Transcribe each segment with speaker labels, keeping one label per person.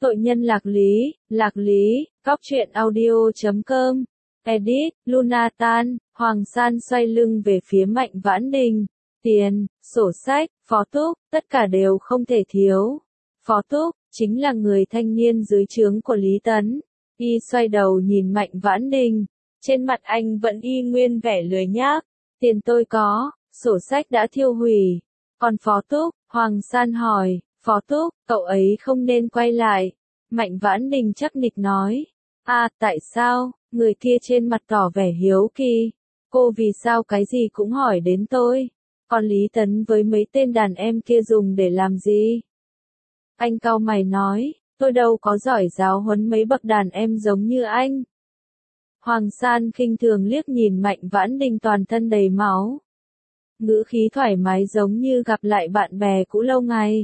Speaker 1: Tội nhân Lạc Lý, Cóc truyện audio.com, edit, Lunatan, Hoàng San xoay lưng về phía Mạnh Vãn Đình. Tiền, sổ sách, Phó Túc, tất cả đều không thể thiếu. Phó Túc, chính là người thanh niên dưới trướng của Lý Tấn. Y xoay đầu nhìn Mạnh Vãn Đình, trên mặt anh vẫn y nguyên vẻ lười nhác. Tiền tôi có, sổ sách đã thiêu hủy. Còn Phó Túc, Hoàng San hỏi, Phó Túc, cậu ấy không nên quay lại. Mạnh Vãn Đình chắc nịch nói. Tại sao? Người kia trên mặt tỏ vẻ hiếu kỳ. Cô vì sao cái gì cũng hỏi đến tôi? Còn Lý Tấn với mấy tên đàn em kia dùng để làm gì? Anh cau mày nói, tôi đâu có giỏi giáo huấn mấy bậc đàn em giống như anh. Hoàng San khinh thường liếc nhìn Mạnh Vãn Đình toàn thân đầy máu. Ngữ khí thoải mái giống như gặp lại bạn bè cũ lâu ngày.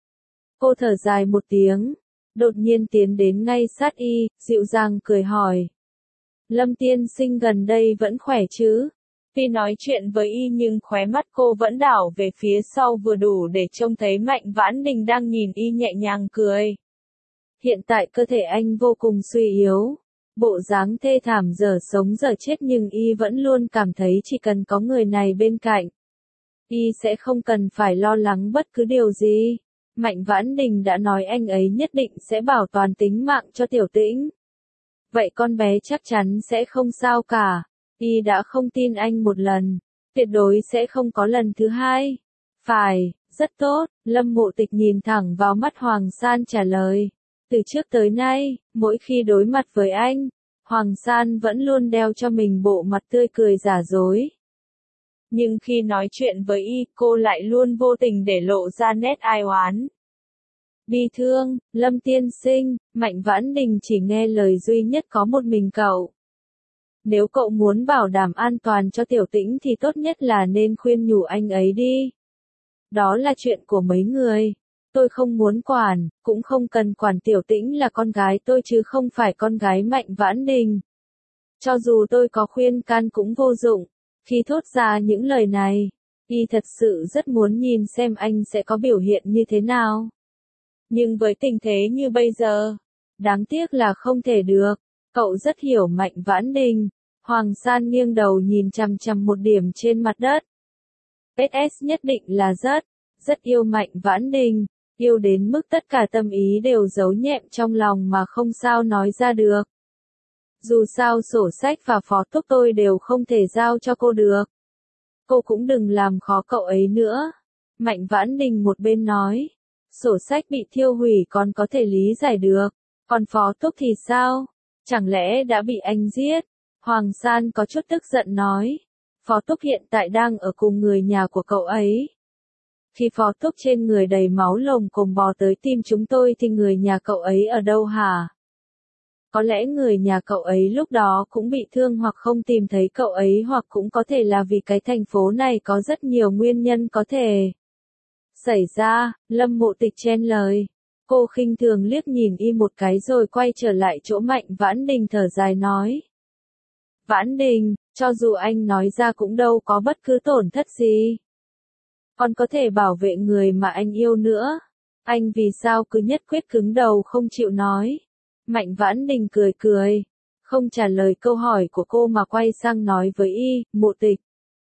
Speaker 1: Cô thở dài một tiếng, đột nhiên tiến đến ngay sát y, dịu dàng cười hỏi. Lâm tiên sinh gần đây vẫn khỏe chứ? Tuy nói chuyện với y nhưng khóe mắt cô vẫn đảo về phía sau vừa đủ để trông thấy Mạnh Vãn Đình đang nhìn y nhẹ nhàng cười. Hiện tại cơ thể anh vô cùng suy yếu, bộ dáng thê thảm giờ sống giờ chết nhưng y vẫn luôn cảm thấy chỉ cần có người này bên cạnh, y sẽ không cần phải lo lắng bất cứ điều gì. Mạnh Vãn Đình đã nói anh ấy nhất định sẽ bảo toàn tính mạng cho Tiểu Tĩnh. Vậy con bé chắc chắn sẽ không sao cả. Y đã không tin anh một lần, tuyệt đối sẽ không có lần thứ hai. Phải, rất tốt, Lâm Mộ Tịch nhìn thẳng vào mắt Hoàng San trả lời. Từ trước tới nay, mỗi khi đối mặt với anh, Hoàng San vẫn luôn đeo cho mình bộ mặt tươi cười giả dối. Nhưng khi nói chuyện với y, cô lại luôn vô tình để lộ ra nét ai oán. Bi thương, Lâm tiên sinh, Mạnh Vãn Đình chỉ nghe lời duy nhất có một mình cậu. Nếu cậu muốn bảo đảm an toàn cho Tiểu Tĩnh thì tốt nhất là nên khuyên nhủ anh ấy đi. Đó là chuyện của mấy người. Tôi không muốn quản, cũng không cần quản. Tiểu Tĩnh là con gái tôi chứ không phải con gái Mạnh Vãn Đình. Cho dù tôi có khuyên can cũng vô dụng. Khi thốt ra những lời này, y thật sự rất muốn nhìn xem anh sẽ có biểu hiện như thế nào. Nhưng với tình thế như bây giờ, đáng tiếc là không thể được. Cậu rất hiểu Mạnh Vãn Đình. Hoàng San nghiêng đầu nhìn chằm chằm một điểm trên mặt đất. SS nhất định là rất yêu Mạnh Vãn Đình, yêu đến mức tất cả tâm ý đều giấu nhẹm trong lòng mà không sao nói ra được. Dù sao sổ sách và Phó Túc tôi đều không thể giao cho cô được. Cô cũng đừng làm khó cậu ấy nữa. Mạnh Vãn Đình một bên nói, sổ sách bị thiêu hủy còn có thể lý giải được, còn Phó Túc thì sao? Chẳng lẽ đã bị anh giết? Hoàng San có chút tức giận nói, Phó Túc hiện tại đang ở cùng người nhà của cậu ấy. Khi Phó Túc trên người đầy máu lồng cồm bò tới tìm chúng tôi thì người nhà cậu ấy ở đâu hả? Có lẽ người nhà cậu ấy lúc đó cũng bị thương hoặc không tìm thấy cậu ấy hoặc cũng có thể là vì cái thành phố này có rất nhiều nguyên nhân có thể xảy ra. Lâm Mộ Tịch chen lời. Cô khinh thường liếc nhìn y một cái rồi quay trở lại chỗ Mạnh Vãn Đình thở dài nói. Vãn Đình, cho dù anh nói ra cũng đâu có bất cứ tổn thất gì. Còn có thể bảo vệ người mà anh yêu nữa. Anh vì sao cứ nhất quyết cứng đầu không chịu nói. Mạnh Vãn Đình cười, không trả lời câu hỏi của cô mà quay sang nói với y, Mộ Tịch.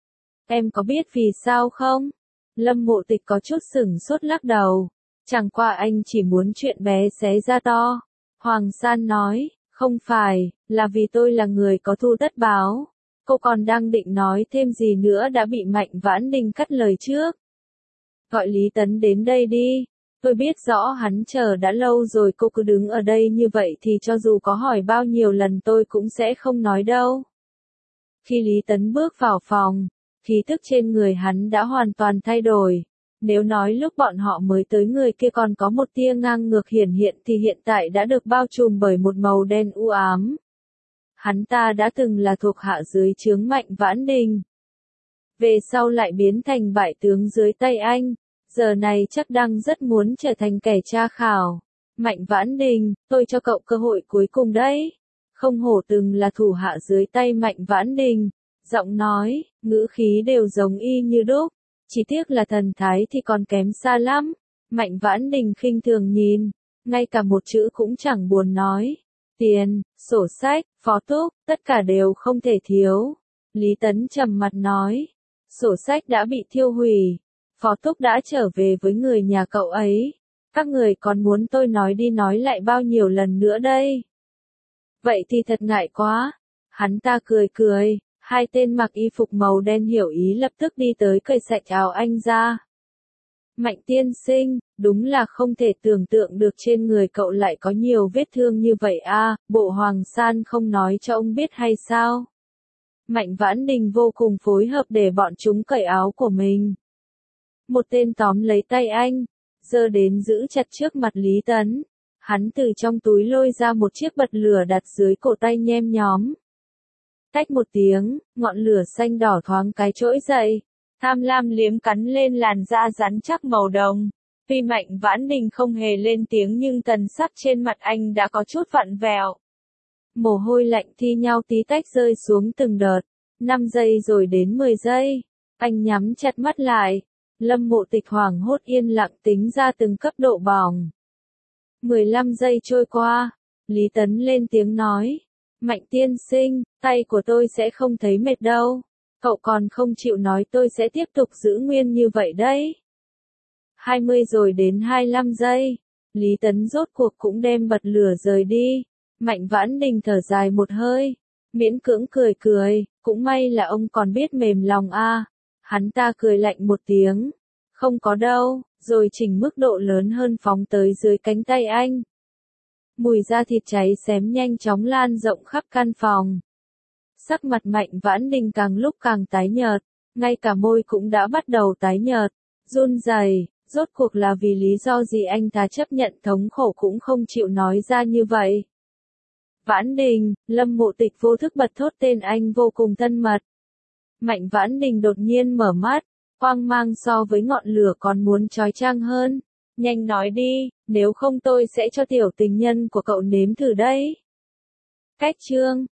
Speaker 1: Em có biết vì sao không? Lâm Mộ Tịch có chút sửng sốt lắc đầu. Chẳng qua anh chỉ muốn chuyện bé xé ra to. Hoàng San nói, không phải, là vì tôi là người có thù tất báo. Cô còn đang định nói thêm gì nữa đã bị Mạnh Vãn Đình cắt lời trước. Gọi Lý Tấn đến đây đi. Tôi biết rõ hắn chờ đã lâu rồi, cô cứ đứng ở đây như vậy thì cho dù có hỏi bao nhiêu lần tôi cũng sẽ không nói đâu. Khi Lý Tấn bước vào phòng, khí tức trên người hắn đã hoàn toàn thay đổi. Nếu nói lúc bọn họ mới tới người kia còn có một tia ngang ngược hiển hiện thì hiện tại đã được bao trùm bởi một màu đen u ám. Hắn ta đã từng là thuộc hạ dưới trướng Mạnh Vãn Đình. Về sau lại biến thành bại tướng dưới tay anh. Giờ này chắc đang rất muốn trở thành kẻ tra khảo. Mạnh Vãn Đình, tôi cho cậu cơ hội cuối cùng đấy. Không hổ từng là thủ hạ dưới tay Mạnh Vãn Đình. Giọng nói, ngữ khí đều giống y như đúc. Chỉ tiếc là thần thái thì còn kém xa lắm. Mạnh Vãn Đình khinh thường nhìn. ngay cả một chữ cũng chẳng buồn nói. Tiền, sổ sách, phó túc, tất cả đều không thể thiếu. Lý Tấn trầm mặt nói, sổ sách đã bị thiêu hủy, phó túc đã trở về với người nhà cậu ấy. Các người còn muốn tôi nói đi nói lại bao nhiêu lần nữa đây? Vậy thì thật ngại quá. Hắn ta cười cười, hai tên mặc y phục màu đen hiểu ý lập tức đi tới cởi sạch áo anh ra. Mạnh tiên sinh, đúng là không thể tưởng tượng được trên người cậu lại có nhiều vết thương như vậy a, bộ Hoàng San không nói cho ông biết hay sao? Mạnh Vãn Đình vô cùng phối hợp để bọn chúng cởi áo của mình. Một tên tóm lấy tay anh, giơ đến giữ chặt trước mặt Lý Tấn. Hắn từ trong túi lôi ra một chiếc bật lửa đặt dưới cổ tay nhem nhóm. Tách một tiếng, ngọn lửa xanh đỏ thoáng cái trỗi dậy. Tham lam liếm cắn lên làn da rắn chắc màu đồng. Tuy Mạnh Vãn Đình không hề lên tiếng nhưng tần sắc trên mặt anh đã có chút vặn vẹo. Mồ hôi lạnh thi nhau tí tách rơi xuống từng đợt. 5 giây rồi đến 10 giây. Anh nhắm chặt mắt lại. Lâm Mộ Tịch hoảng hốt yên lặng tính ra từng cấp độ bỏng. 15 giây trôi qua. Lý Tấn lên tiếng nói. Mạnh tiên sinh, tay của tôi sẽ không thấy mệt đâu. Cậu còn không chịu nói tôi sẽ tiếp tục giữ nguyên như vậy đấy. 20 rồi đến 25 giây. Lý Tấn rốt cuộc cũng đem bật lửa rời đi. Mạnh Vãn Đình thở dài một hơi. Miễn cưỡng cười cười, cũng may là ông còn biết mềm lòng a. Hắn ta cười lạnh một tiếng. Không có đâu, rồi chỉnh mức độ lớn hơn phóng tới dưới cánh tay anh. Mùi da thịt cháy xém nhanh chóng lan rộng khắp căn phòng. Sắc mặt Mạnh Vãn Đình càng lúc càng tái nhợt, ngay cả môi cũng đã bắt đầu tái nhợt, run rẩy. Rốt cuộc là vì lý do gì anh ta chấp nhận thống khổ cũng không chịu nói ra như vậy. Vãn Đình, Lâm Mộ Tịch vô thức bật thốt tên anh vô cùng thân mật. Mạnh Vãn Đình đột nhiên mở mắt, quang mang so với ngọn lửa còn muốn chói chang hơn. Nhanh nói đi, nếu không tôi sẽ cho tiểu tình nhân của cậu nếm thử đấy. Cách chương